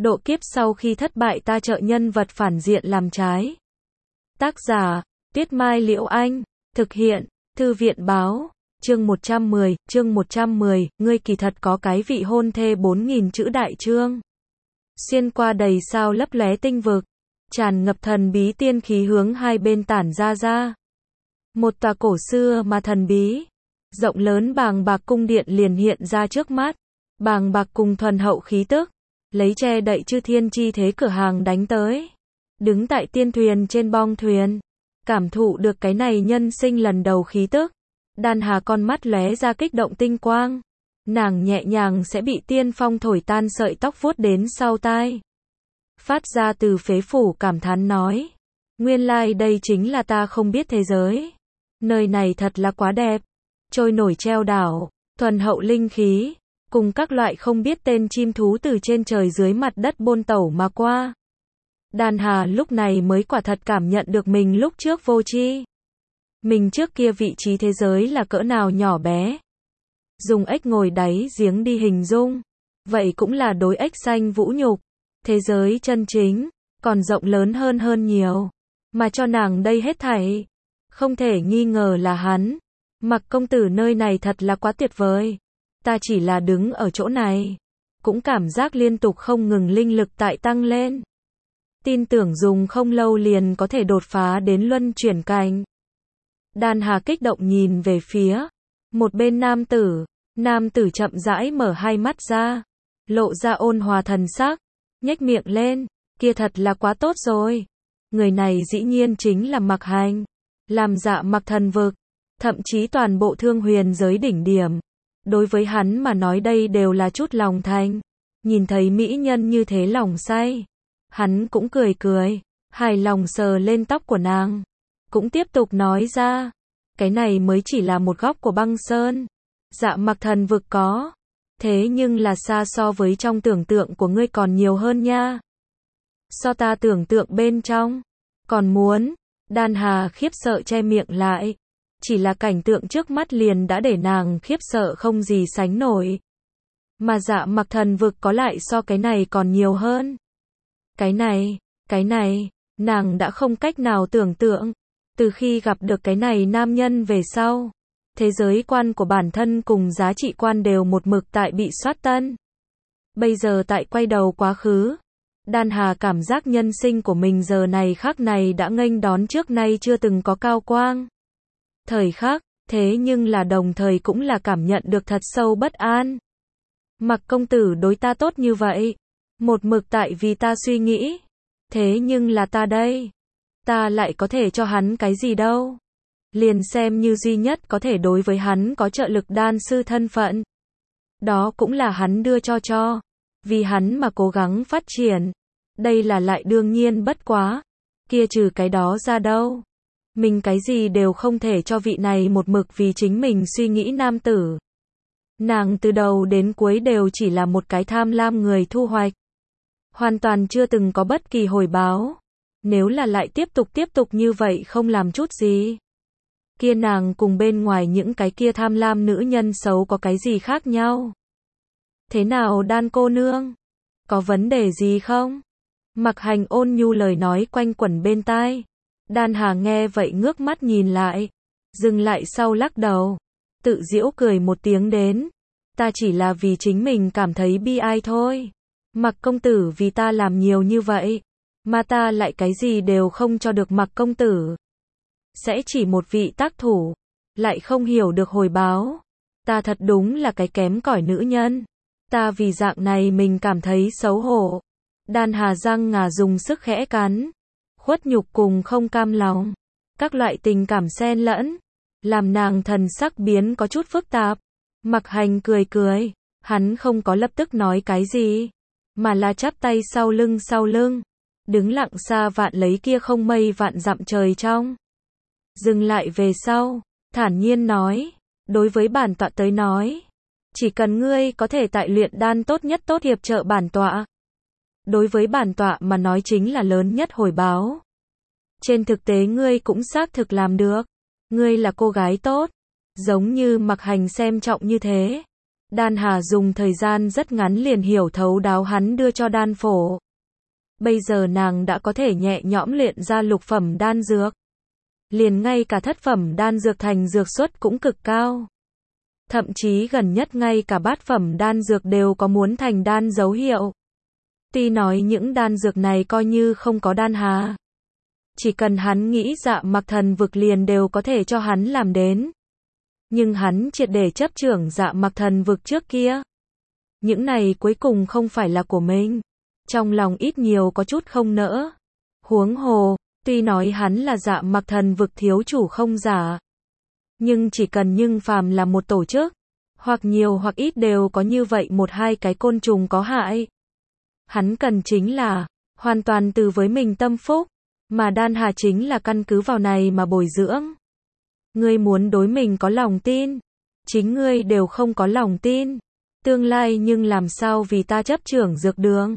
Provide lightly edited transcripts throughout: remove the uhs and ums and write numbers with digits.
độ kiếp sau khi thất bại ta trợ nhân vật phản diện làm trái. Tác giả, Tuyết Mai Liễu Anh, thực hiện, Thư viện Báo, chương 110, ngươi kỳ thật có cái vị hôn thê 4.000 chữ đại chương. Xuyên qua đầy sao lấp lóe tinh vực, tràn ngập thần bí tiên khí hướng hai bên tản ra. Một tòa cổ xưa mà thần bí, rộng lớn bàng bạc cung điện liền hiện ra trước mắt, bàng bạc cùng thuần hậu khí tức, lấy che đậy chư thiên chi thế cửa hàng đánh tới. Đứng tại tiên thuyền trên bong thuyền, cảm thụ được cái này nhân sinh lần đầu khí tức, Đan Hà con mắt lóe ra kích động tinh quang. Nàng nhẹ nhàng sẽ bị tiên phong thổi tan sợi tóc vuốt đến sau tai. Phát ra từ phế phủ cảm thán nói, nguyên lai đây chính là ta không biết thế giới. Nơi này thật là quá đẹp, trôi nổi treo đảo, thuần hậu linh khí, cùng các loại không biết tên chim thú từ trên trời dưới mặt đất bôn tẩu mà qua. Đan Hà lúc này mới quả thật cảm nhận được mình lúc trước vô tri. Mình trước kia vị trí thế giới là cỡ nào nhỏ bé. Dùng ếch ngồi đáy giếng đi hình dung, vậy cũng là đối ếch xanh vũ nhục. Thế giới chân chính, còn rộng lớn hơn nhiều. Mà cho nàng đây hết thảy, không thể nghi ngờ là hắn. Mặc công tử nơi này thật là quá tuyệt vời. Ta chỉ là đứng ở chỗ này, cũng cảm giác liên tục không ngừng linh lực tại tăng lên. Tin tưởng dùng không lâu liền có thể đột phá đến luân chuyển cảnh. Đan Hà kích động nhìn về phía một bên nam tử chậm rãi mở hai mắt ra, lộ ra ôn hòa thần sắc, nhếch miệng lên, kia thật là quá tốt rồi. Người này dĩ nhiên chính là Mặc Hành, làm Dạ Mặc thần vực, thậm chí toàn bộ thương huyền giới đỉnh điểm. Đối với hắn mà nói đây đều là chút lòng thành. Nhìn thấy mỹ nhân như thế lòng say, hắn cũng cười, hài lòng sờ lên tóc của nàng, cũng tiếp tục nói ra, cái này mới chỉ là một góc của băng sơn. Dạ Mặc thần vực có, thế nhưng là xa so với trong tưởng tượng của ngươi còn nhiều hơn nha. So ta tưởng tượng bên trong, còn muốn. Đan Hà khiếp sợ che miệng lại, chỉ là cảnh tượng trước mắt liền đã để nàng khiếp sợ không gì sánh nổi. Mà Dạ Mặc thần vực có lại so cái này còn nhiều hơn. Cái này, nàng đã không cách nào tưởng tượng. Từ khi gặp được cái này nam nhân về sau, thế giới quan của bản thân cùng giá trị quan đều một mực tại bị soát tân. Bây giờ tại quay đầu quá khứ, Đan Hà cảm giác nhân sinh của mình giờ này khắc này đã nghênh đón trước nay chưa từng có cao quang. Thời khắc, thế nhưng là đồng thời cũng là cảm nhận được thật sâu bất an. Mặc công tử đối ta tốt như vậy, một mực tại vì ta suy nghĩ, thế nhưng là ta đây, ta lại có thể cho hắn cái gì đâu. Liền xem như duy nhất có thể đối với hắn có trợ lực đan sư thân phận, đó cũng là hắn đưa cho, vì hắn mà cố gắng phát triển, đây là lại đương nhiên bất quá. Kia trừ cái đó ra đâu, mình cái gì đều không thể cho vị này một mực vì chính mình suy nghĩ nam tử. Nàng từ đầu đến cuối đều chỉ là một cái tham lam người thu hoạch, hoàn toàn chưa từng có bất kỳ hồi báo. Nếu là lại tiếp tục như vậy không làm chút gì, kia nàng cùng bên ngoài những cái kia tham lam nữ nhân xấu có cái gì khác nhau? Thế nào Đan cô nương? Có vấn đề gì không? Mặc Hành ôn nhu lời nói quanh quẩn bên tai. Đan Hà nghe vậy ngước mắt nhìn lại, dừng lại sau lắc đầu, tự giễu cười một tiếng đến. Ta chỉ là vì chính mình cảm thấy bi ai thôi. Mặc công tử vì ta làm nhiều như vậy, mà ta lại cái gì đều không cho được Mặc công tử. Sẽ chỉ một vị tác thủ, lại không hiểu được hồi báo. Ta thật đúng là cái kém cỏi nữ nhân. Ta vì dạng này mình cảm thấy xấu hổ. Đan Hà răng ngà dùng sức khẽ cắn. Khuất nhục cùng không cam lòng, các loại tình cảm xen lẫn, làm nàng thần sắc biến có chút phức tạp. Mặc Hành cười, hắn không có lập tức nói cái gì, mà là chắp tay sau lưng, đứng lặng xa vạn lấy kia không mây vạn dặm trời trong. Dừng lại về sau, thản nhiên nói, đối với bản tọa tới nói, chỉ cần ngươi có thể tại luyện đan tốt nhất tốt hiệp trợ bản tọa, đối với bản tọa mà nói chính là lớn nhất hồi báo. Trên thực tế ngươi cũng xác thực làm được. Ngươi là cô gái tốt, giống như Mặc Hành xem trọng như thế. Đan Hà dùng thời gian rất ngắn liền hiểu thấu đáo hắn đưa cho đan phổ. Bây giờ nàng đã có thể nhẹ nhõm luyện ra lục phẩm đan dược. Liền ngay cả thất phẩm đan dược thành dược suất cũng cực cao. Thậm chí gần nhất ngay cả bát phẩm đan dược đều có muốn thành đan dấu hiệu. Tuy nói những đan dược này coi như không có Đan Hà. Chỉ cần hắn nghĩ Dạ Mặc Thần Vực liền đều có thể cho hắn làm đến. Nhưng hắn triệt để chấp trưởng Dạ Mặc Thần Vực trước kia. Những này cuối cùng không phải là của mình. Trong lòng ít nhiều có chút không nỡ. Huống hồ, tuy nói hắn là Dạ Mặc Thần Vực thiếu chủ không giả. Nhưng chỉ cần phàm là một tổ chức, hoặc nhiều hoặc ít đều có như vậy một hai cái côn trùng có hại. Hắn cần chính là hoàn toàn từ với mình tâm phúc, mà Đan Hà chính là căn cứ vào này mà bồi dưỡng. Ngươi muốn đối mình có lòng tin, chính ngươi đều không có lòng tin, tương lai nhưng làm sao vì ta chấp trưởng dược đường?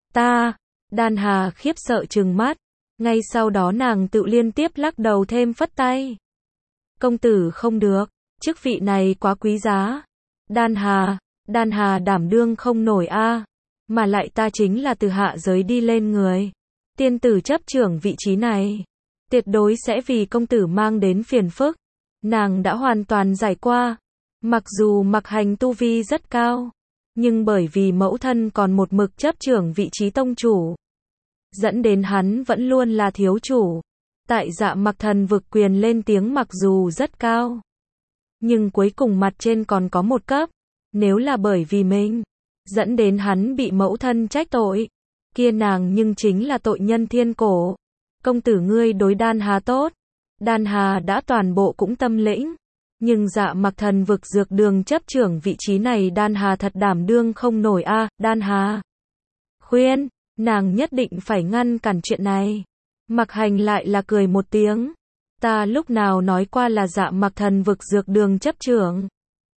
Đan Hà khiếp sợ trừng mắt, ngay sau đó nàng tự liên tiếp lắc đầu thêm phất tay. Công tử không được, chức vị này quá quý giá. Đan Hà đảm đương không nổi a, mà lại ta chính là từ hạ giới đi lên người. Tiên tử chấp trưởng vị trí này, tuyệt đối sẽ vì công tử mang đến phiền phức. Nàng đã hoàn toàn giải qua. Mặc dù Mặc Hành tu vi rất cao, nhưng bởi vì mẫu thân còn một mực chấp trưởng vị trí tông chủ, dẫn đến hắn vẫn luôn là thiếu chủ. Tại Dạ Mặc Thần Vực quyền lên tiếng mặc dù rất cao, nhưng cuối cùng mặt trên còn có một cấp. Nếu là bởi vì mình dẫn đến hắn bị mẫu thân trách tội, kia nàng nhưng chính là tội nhân thiên cổ. Công tử ngươi đối Đan Hà tốt. Đan Hà đã toàn bộ cũng tâm lĩnh, nhưng Dạ Mặc Thần Vực dược đường chấp trưởng vị trí này Đan Hà thật đảm đương không nổi a. Đan Hà khuyên, nàng nhất định phải ngăn cản chuyện này. Mặc Hành lại là cười một tiếng. Ta lúc nào nói qua là Dạ Mặc Thần Vực dược đường chấp trưởng?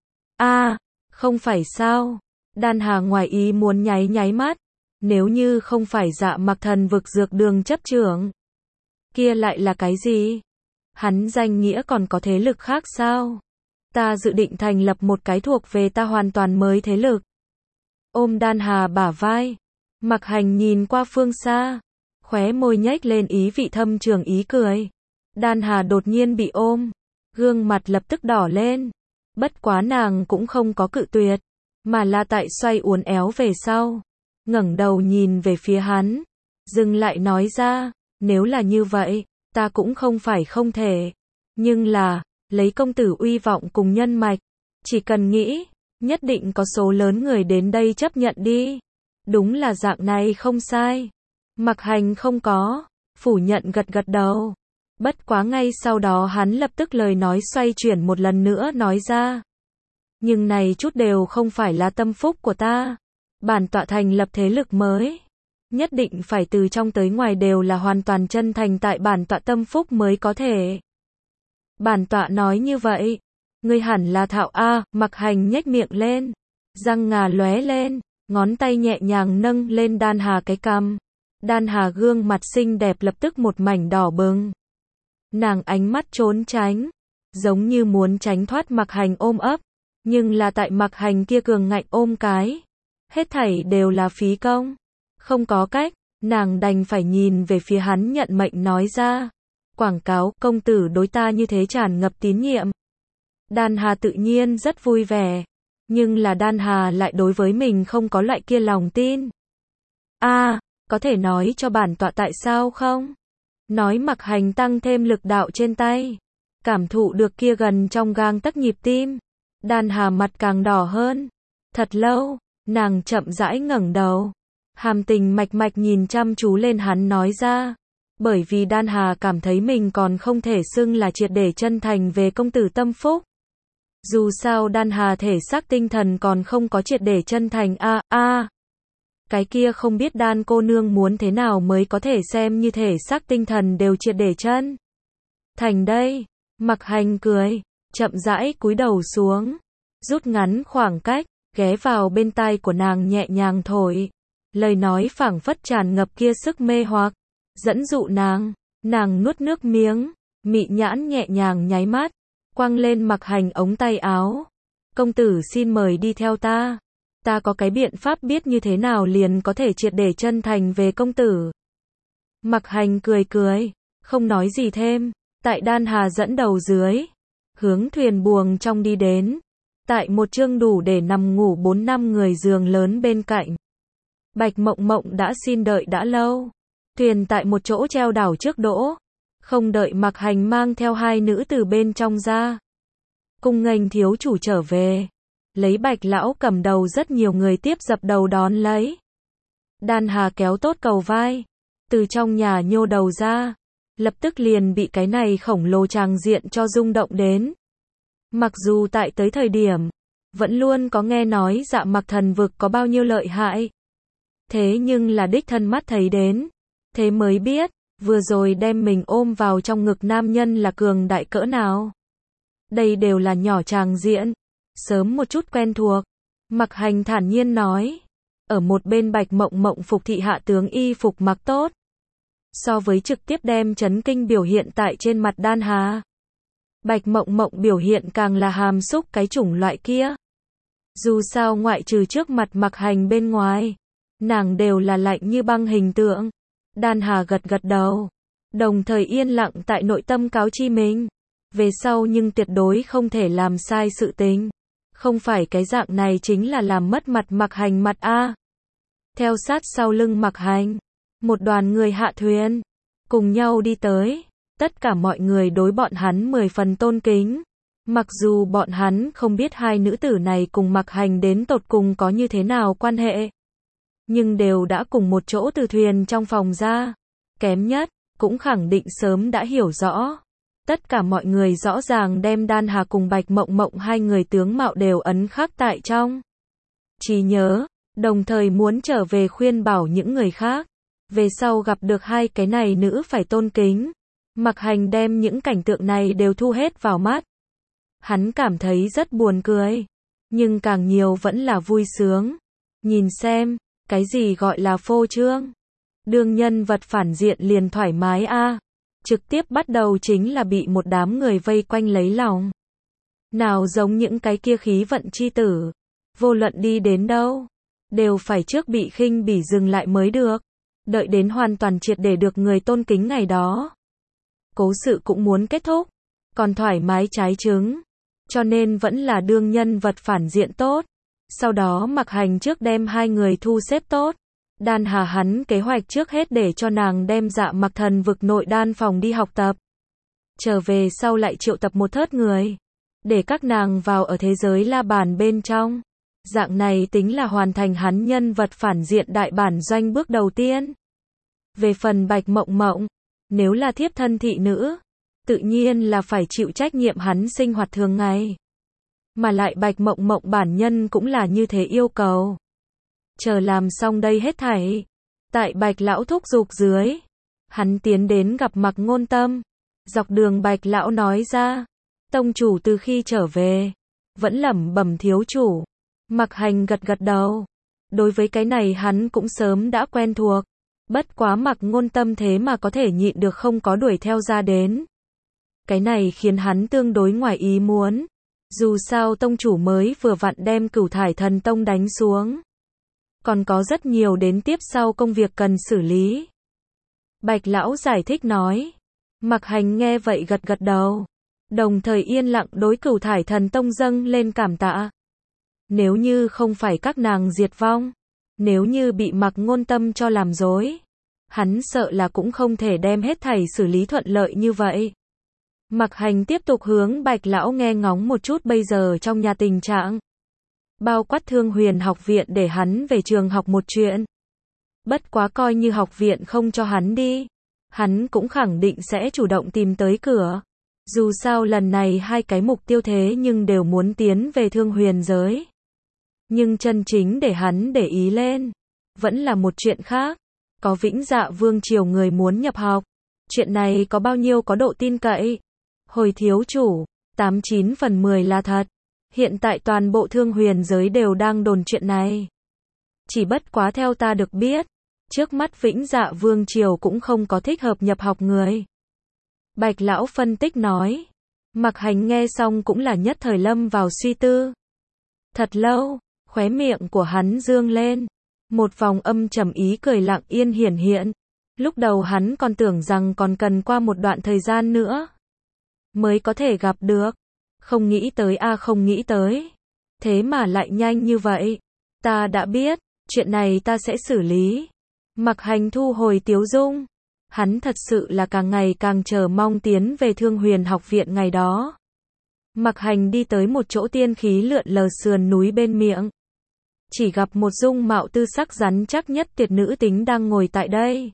Không phải sao? Đan Hà ngoài ý muốn nháy mắt. Nếu như không phải Dạ Mặc Thần Vực dược đường chấp trưởng, kia lại là cái gì? Hắn danh nghĩa còn có thế lực khác sao? Ta dự định thành lập một cái thuộc về ta hoàn toàn mới thế lực. Ôm Đan Hà bả vai, Mặc Hành nhìn qua phương xa, khóe môi nhếch lên ý vị thâm trường ý cười. Đan Hà đột nhiên bị ôm, gương mặt lập tức đỏ lên. Bất quá nàng cũng không có cự tuyệt, mà là tại xoay uốn éo về sau, ngẩng đầu nhìn về phía hắn, dừng lại nói ra, nếu là như vậy, ta cũng không phải không thể. Nhưng là, lấy công tử uy vọng cùng nhân mạch, chỉ cần nghĩ, nhất định có số lớn người đến đây chấp nhận đi. Đúng là dạng này không sai. Mặc Hành không có phủ nhận gật đầu. Bất quá ngay sau đó hắn lập tức lời nói xoay chuyển một lần nữa nói ra. Nhưng này chút đều không phải là tâm phúc của ta. Bản tọa thành lập thế lực mới, nhất định phải từ trong tới ngoài đều là hoàn toàn chân thành tại bản tọa tâm phúc mới có thể. Bản tọa nói như vậy, ngươi hẳn là thạo a. Mặc Hành nhếch miệng lên, răng ngà lóe lên, ngón tay nhẹ nhàng nâng lên Đan Hà cái cằm. Đan Hà gương mặt xinh đẹp lập tức một mảnh đỏ bừng. Nàng ánh mắt trốn tránh, giống như muốn tránh thoát Mặc Hành ôm ấp, nhưng là tại Mặc Hành kia cường ngạnh ôm cái, hết thảy đều là phí công. Không có cách, nàng đành phải nhìn về phía hắn nhận mệnh nói ra. Quảng cáo, công tử đối ta như thế tràn ngập tín nhiệm. Đan Hà tự nhiên rất vui vẻ, nhưng là Đan Hà lại đối với mình không có loại kia lòng tin. Có thể nói cho bản tọa tại sao không? Nói Mặc Hành tăng thêm lực đạo trên tay, cảm thụ được kia gần trong gang tấc nhịp tim. Đan Hà mặt càng đỏ hơn. Thật lâu, nàng chậm rãi ngẩng đầu, hàm tình mạch mạch nhìn chăm chú lên hắn nói ra. Bởi vì Đan Hà cảm thấy mình còn không thể xưng là triệt để chân thành về công tử tâm phúc. Dù sao Đan Hà thể xác tinh thần còn không có triệt để chân thành cái kia không biết Đan cô nương muốn thế nào mới có thể xem như thể xác tinh thần đều triệt để chân thành đây. Mặc Hành cười, chậm rãi cúi đầu xuống, rút ngắn khoảng cách, ghé vào bên tai của nàng nhẹ nhàng thổi. Lời nói phảng phất tràn ngập kia sức mê hoặc, dẫn dụ nàng. Nàng nuốt nước miếng, mị nhãn nhẹ nhàng nháy mắt, quăng lên Mặc Hành ống tay áo. công tử xin mời đi theo ta. Ta có cái biện pháp biết như thế nào liền có thể triệt để chân thành về công tử. Mặc Hành cười cười, không nói gì thêm. Tại Đan Hà dẫn đầu dưới, hướng thuyền buồm trong đi đến. Tại một chương đủ để nằm ngủ 4-5 người giường lớn bên cạnh. Bạch Mộng Mộng đã xin đợi đã lâu. Thuyền tại một chỗ treo đảo trước đỗ. Không đợi Mặc Hành mang theo hai nữ từ bên trong ra. Cung nghênh thiếu chủ trở về. Lấy Bạch lão cầm đầu rất nhiều người tiếp dập đầu đón lấy. Đan Hà kéo tốt cầu vai. Từ trong nhà nhô đầu ra. Lập tức liền bị cái này khổng lồ tràng diện cho rung động đến. Mặc dù tại tới thời điểm, vẫn luôn có nghe nói Dạ Mặc thần vực có bao nhiêu lợi hại. Thế nhưng là đích thân mắt thấy đến. Thế mới biết, vừa rồi đem mình ôm vào trong ngực nam nhân là cường đại cỡ nào. Đây đều là nhỏ tràng diện. Sớm một chút quen thuộc. Mặc Hành thản nhiên nói. Ở một bên Bạch Mộng Mộng phục thị hạ tướng y phục mặc tốt. So với trực tiếp đem chấn kinh biểu hiện tại trên mặt Đan Hà. Bạch Mộng Mộng biểu hiện càng là hàm xúc cái chủng loại kia. Dù sao ngoại trừ trước mặt Mặc Hành bên ngoài, nàng đều là lạnh như băng hình tượng. Đan Hà gật gật đầu, đồng thời yên lặng tại nội tâm cáo chi mình. Về sau nhưng tuyệt đối không thể làm sai sự tình. Không phải cái dạng này chính là làm mất mặt Mặc Hành mặt a. Theo sát sau lưng Mặc Hành, một đoàn người hạ thuyền, cùng nhau đi tới. Tất cả mọi người đối bọn hắn 10 phần tôn kính. Mặc dù bọn hắn không biết hai nữ tử này cùng Mặc Hành đến tột cùng có như thế nào quan hệ. Nhưng đều đã cùng một chỗ từ thuyền trong phòng ra. Kém nhất, cũng khẳng định sớm đã hiểu rõ. Tất cả mọi người rõ ràng đem Đan Hà cùng Bạch Mộng Mộng hai người tướng mạo đều ấn khắc tại trong trí nhớ, đồng thời muốn trở về khuyên bảo những người khác. Về sau gặp được hai cái này nữ phải tôn kính. Mặc Hành đem những cảnh tượng này đều thu hết vào mắt. Hắn cảm thấy rất buồn cười. Nhưng càng nhiều vẫn là vui sướng. Nhìn xem, cái gì gọi là phô trương. Đương nhân vật phản diện liền thoải mái a. Trực tiếp bắt đầu chính là bị một đám người vây quanh lấy lòng. Nào giống những cái kia khí vận chi tử. Vô luận đi đến đâu, đều phải trước bị khinh bỉ dừng lại mới được. Đợi đến hoàn toàn triệt để được người tôn kính ngày đó. Cố sự cũng muốn kết thúc, còn thoải mái trái trứng. Cho nên vẫn là đương nhân vật phản diện tốt. Sau đó Mặc Hành trước đem hai người thu xếp tốt. Đan Hà hắn kế hoạch trước hết để cho nàng đem Dạ Mặc thần vực nội đan phòng đi học tập. Trở về sau lại triệu tập một thớt người. Để các nàng vào ở thế giới la bàn bên trong. Dạng này tính là hoàn thành hắn nhân vật phản diện đại bản doanh bước đầu tiên. Về phần Bạch Mộng Mộng, nếu là thiếp thân thị nữ, tự nhiên là phải chịu trách nhiệm hắn sinh hoạt thường ngày. Mà lại Bạch Mộng Mộng bản nhân cũng là như thế yêu cầu. Chờ làm xong đây hết thảy. Tại Bạch lão thúc giục dưới, hắn tiến đến gặp Mặc Ngôn Tâm. Dọc đường Bạch lão nói ra, tông chủ từ khi trở về, vẫn lẩm bẩm thiếu chủ. Mặc Hành gật gật đầu. Đối với cái này hắn cũng sớm đã quen thuộc. Bất quá Mặc Ngôn Tâm thế mà có thể nhịn được không có đuổi theo ra đến. Cái này khiến hắn tương đối ngoài ý muốn. Dù sao tông chủ mới vừa vặn đem Cửu Thải Thần Tông đánh xuống. Còn có rất nhiều đến tiếp sau công việc cần xử lý. Bạch lão giải thích nói. Mặc Hành nghe vậy gật gật đầu. Đồng thời yên lặng đối Cửu Thải Thần Tông dâng lên cảm tạ. Nếu như không phải các nàng diệt vong, nếu như bị Mặc Ngôn Tâm cho làm dối, hắn sợ là cũng không thể đem hết thảy xử lý thuận lợi như vậy. Mặc Hành tiếp tục hướng Bạch lão nghe ngóng một chút bây giờ trong nhà tình trạng. Bao quát Thương Huyền học viện để hắn về trường học một chuyện. Bất quá coi như học viện không cho hắn đi, hắn cũng khẳng định sẽ chủ động tìm tới cửa. Dù sao lần này hai cái mục tiêu thế nhưng đều muốn tiến về Thương Huyền giới. Nhưng chân chính để hắn để ý lên, vẫn là một chuyện khác. Có Vĩnh Dạ Vương triều người muốn nhập học. Chuyện này có bao nhiêu có độ tin cậy? Hồi thiếu chủ, 89 phần 10 là thật. Hiện tại toàn bộ Thương Huyền giới đều đang đồn chuyện này. Chỉ bất quá theo ta được biết, trước mắt Vĩnh Dạ Vương triều cũng không có thích hợp nhập học người. Bạch lão phân tích nói. Mặc Hành nghe xong cũng là nhất thời lâm vào suy tư. Thật lâu, khóe miệng của hắn dương lên. Một vòng âm trầm ý cười lặng yên hiển hiện. Lúc đầu hắn còn tưởng rằng còn cần qua một đoạn thời gian nữa mới có thể gặp được. Không nghĩ tới không nghĩ tới. Thế mà lại nhanh như vậy. Ta đã biết, chuyện này ta sẽ xử lý. Mặc Hành thu hồi tiếu dung. Hắn thật sự là càng ngày càng chờ mong tiến về Thương Huyền học viện ngày đó. Mặc Hành đi tới một chỗ tiên khí lượn lờ sườn núi bên miệng. Chỉ gặp một dung mạo tư sắc rắn chắc nhất tuyệt nữ tính đang ngồi tại đây.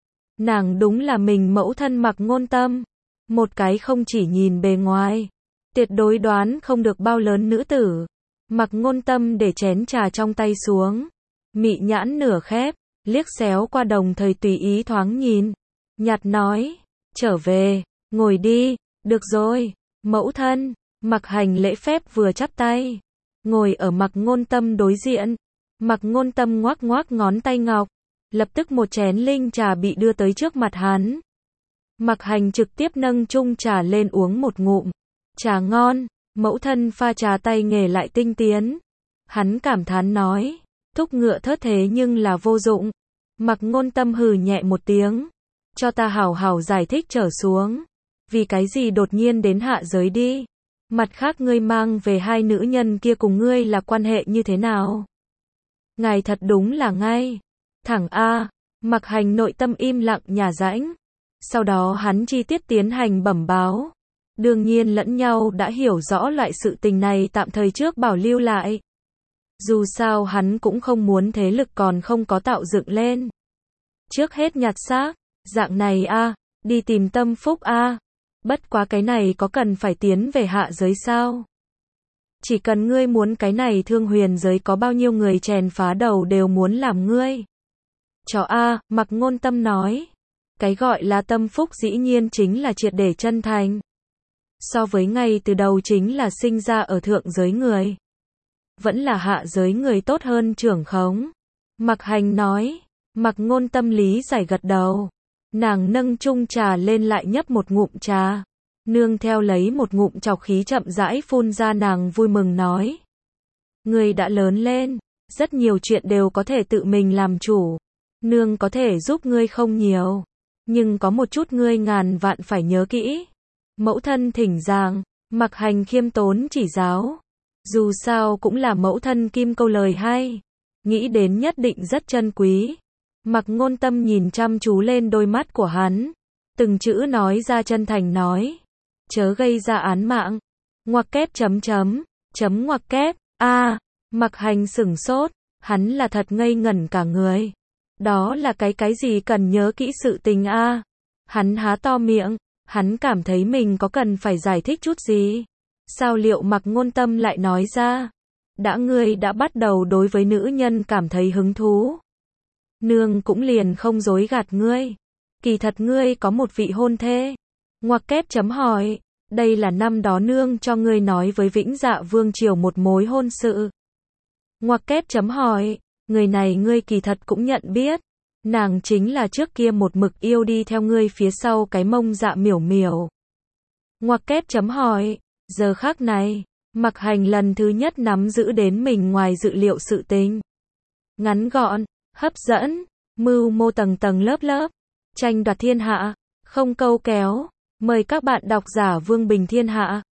Nàng đúng là mình mẫu thân Mặc Ngôn Tâm. Một cái không chỉ nhìn bề ngoài, tuyệt đối đoán không được bao lớn nữ tử. Mặc Ngôn Tâm để chén trà trong tay xuống. Mị nhãn nửa khép, liếc xéo qua đồng thời tùy ý thoáng nhìn. Nhạt nói, trở về, ngồi đi, được rồi, mẫu thân. Mặc Hành lễ phép vừa chắp tay. Ngồi ở Mặc Ngôn Tâm đối diện. Mặc Ngôn Tâm ngoác ngoác ngón tay ngọc. Lập tức một chén linh trà bị đưa tới trước mặt hắn. Mặc Hành trực tiếp nâng chung trà lên uống một ngụm. Trà ngon, mẫu thân pha trà tay nghề lại tinh tiến. Hắn cảm thán nói, thúc ngựa thớt thế nhưng là vô dụng. Mặc Ngôn Tâm hừ nhẹ một tiếng. Cho ta hảo hảo giải thích trở xuống. Vì cái gì đột nhiên đến hạ giới đi? Mặt khác ngươi mang về hai nữ nhân kia cùng ngươi là quan hệ như thế nào? Ngài thật đúng là ngay. Thẳng A. Mặc Hành nội tâm im lặng nhả rãnh. Sau đó hắn chi tiết tiến hành bẩm báo. Đương nhiên lẫn nhau đã hiểu rõ loại sự tình này tạm thời trước bảo lưu lại. Dù sao hắn cũng không muốn thế lực còn không có tạo dựng lên. Trước hết nhặt xác, dạng này đi tìm tâm phúc Bất quá cái này có cần phải tiến về hạ giới sao? Chỉ cần ngươi muốn cái này Thương Huyền giới có bao nhiêu người chèn phá đầu đều muốn làm ngươi. Chó Mặc Ngôn Tâm nói. Cái gọi là tâm phúc dĩ nhiên chính là triệt để chân thành. So với ngay từ đầu chính là sinh ra ở thượng giới người. Vẫn là hạ giới người tốt hơn trưởng khống. Mặc Hành nói. Mặc Ngôn Tâm lý giải gật đầu. Nàng nâng chung trà lên lại nhấp một ngụm trà. Nương theo lấy một ngụm trọc khí chậm rãi phun ra, nàng vui mừng nói. Người đã lớn lên. Rất nhiều chuyện đều có thể tự mình làm chủ. Nương có thể giúp ngươi không nhiều. Nhưng có một chút ngươi ngàn vạn phải nhớ kỹ. Mẫu thân thỉnh giảng. Mặc Hành khiêm tốn chỉ giáo. Dù sao cũng là mẫu thân kim câu lời hay. Nghĩ đến nhất định rất chân quý. Mặc Ngôn Tâm nhìn chăm chú lên đôi mắt của hắn. Từng chữ nói ra chân thành nói. Chớ gây ra án mạng. Ngoặc kép chấm ngoặc kép. Mặc Hành sửng sốt. Hắn là thật ngây ngẩn cả người. Đó là cái gì cần nhớ kỹ sự tình Hắn há to miệng. Hắn cảm thấy mình có cần phải giải thích chút gì. Sao liệu Mặc Ngôn Tâm lại nói ra. Ngươi đã bắt đầu đối với nữ nhân cảm thấy hứng thú. Nương cũng liền không dối gạt ngươi. Kỳ thật ngươi có một vị hôn thê. Ngoặc kép chấm hỏi. Đây là năm đó nương cho ngươi nói với Vĩnh Dạ Vương Triều một mối hôn sự. Ngoặc kép chấm hỏi. Người này ngươi kỳ thật cũng nhận biết. Nàng chính là trước kia một mực yêu đi theo ngươi phía sau cái mông Dạ Miểu Miểu. Ngoặc kép chấm hỏi. Giờ khắc này, Mặc Hành lần thứ nhất nắm giữ đến mình ngoài dự liệu sự tình. Ngắn gọn, hấp dẫn, mưu mô tầng tầng lớp lớp, tranh đoạt thiên hạ, không câu kéo. Mời các bạn độc giả Vương Bình Thiên Hạ.